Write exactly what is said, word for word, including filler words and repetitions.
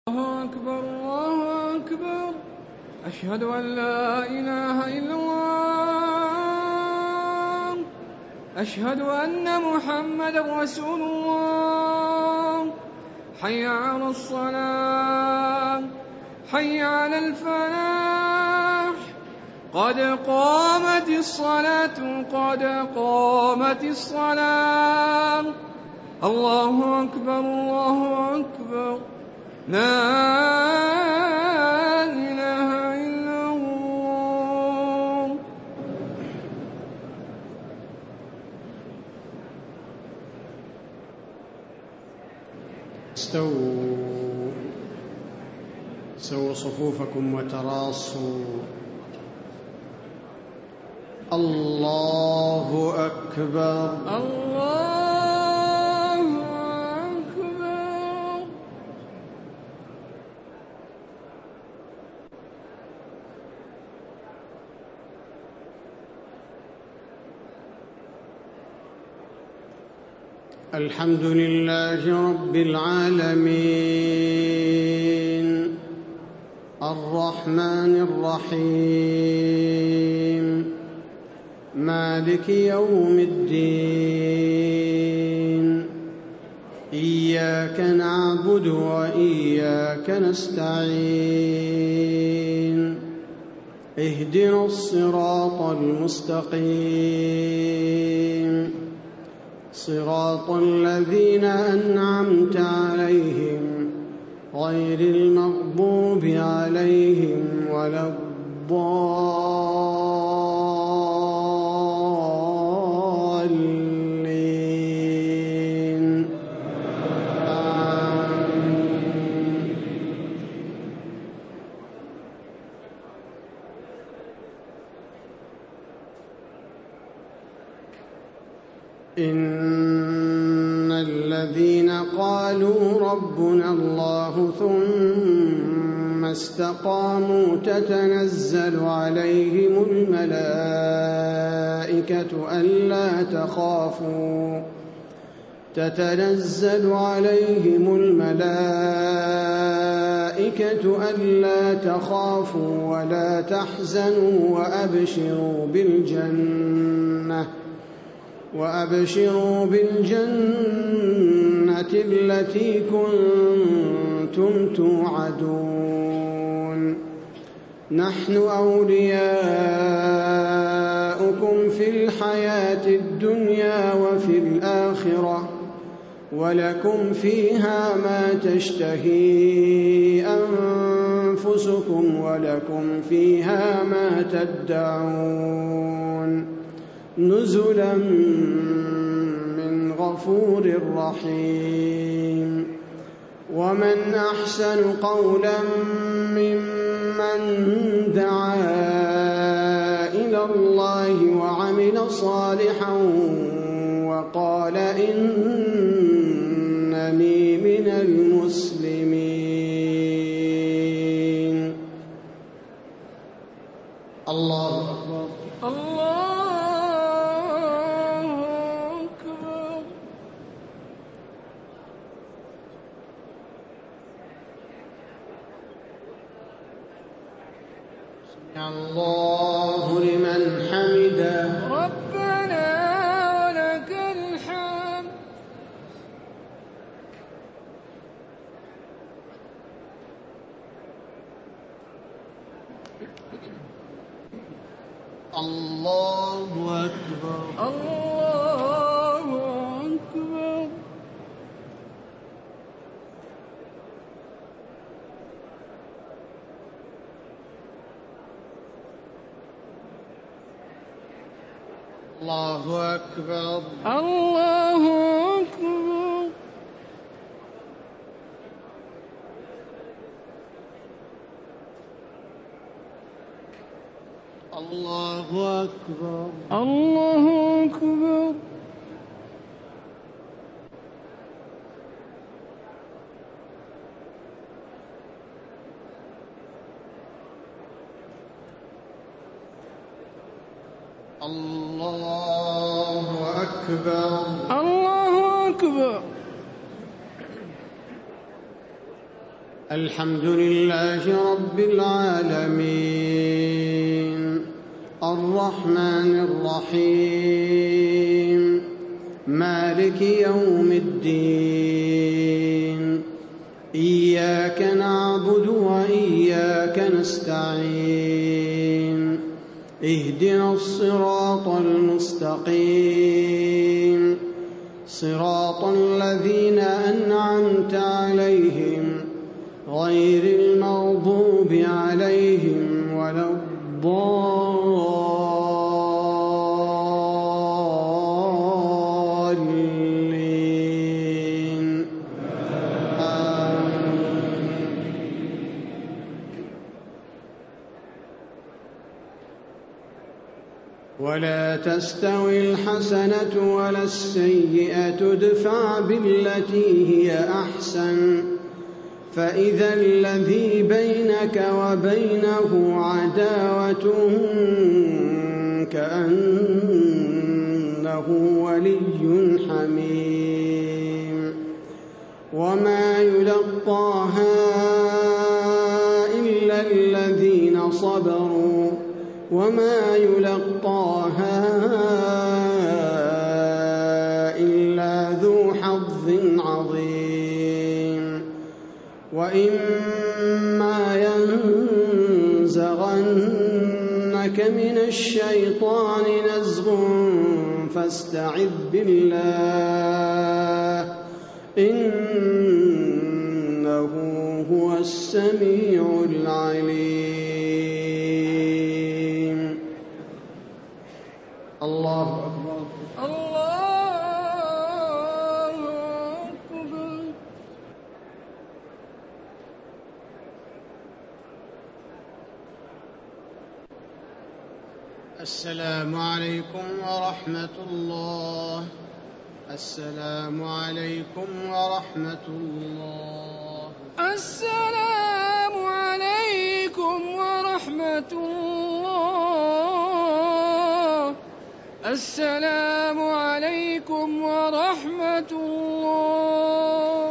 الله أكبر الله أكبر أشهد أن لا إله إلا الله أشهد أن محمدا رسول الله حي على الصلاة حي على الفلاح قد قامت الصلاة قد قامت الصلاة الله أكبر الله أكبر لا إله إلا الله. استووا سووا صفوفكم وتراصوا. الله أكبر الله الحمد لله رب العالمين الرحمن الرحيم مالك يوم الدين إياك نعبد وإياك نستعين اهدنا الصراط المستقيم صراط الذين أنعمت عليهم غير المغضوب عليهم ولا الضالين آمين. إن الذين قالوا ربنا الله ثم استقاموا تتنزل عليهم الملائكة ألا تخافوا تتنزل عليهم الملائكة ألا تخافوا ولا تحزنوا وأبشروا بالجنة وأبشروا بالجنة التي كنتم توعدون نحن أولياؤكم في الحياة الدنيا وفي الآخرة ولكم فيها ما تشتهي أنفسكم ولكم فيها ما تدعون نزلا من غفور رحيم ومن أحسن قولا ممن دعا إلى الله وعمل صالحا وقال إنني من المسلمين. الله أكبر الله الله لمن حمده ربنا ولك الحمد. الله أكبر الله أكبر الله أكبر الله أكبر الله أكبر الله أكبر الله أكبر الله أكبر الحمد لله رب العالمين الرحمن الرحيم مالك يوم الدين إياك نعبد وإياك نستعين اهدنا الصراط المستقيم صراط الذين أنعمت عليهم غير المغضوب عليهم ولا الضالين ولا تستوي الحسنة ولا السيئة ادفع بالتي هي أحسن فإذا الذي بينك وبينه عداوة كأنه ولي حميم وما يلقاها إلا الذين صبروا وما يلقاها إلا ذو حظ عظيم وإما ينزغنك من الشيطان نزغ فاستعذ بالله إنه هو السميع العليم. الله أكبر. الله أكبر. السلام عليكم ورحمة الله. السلام عليكم ورحمة الله. السلام عليكم ورحمة الله. السلام عليكم ورحمة الله.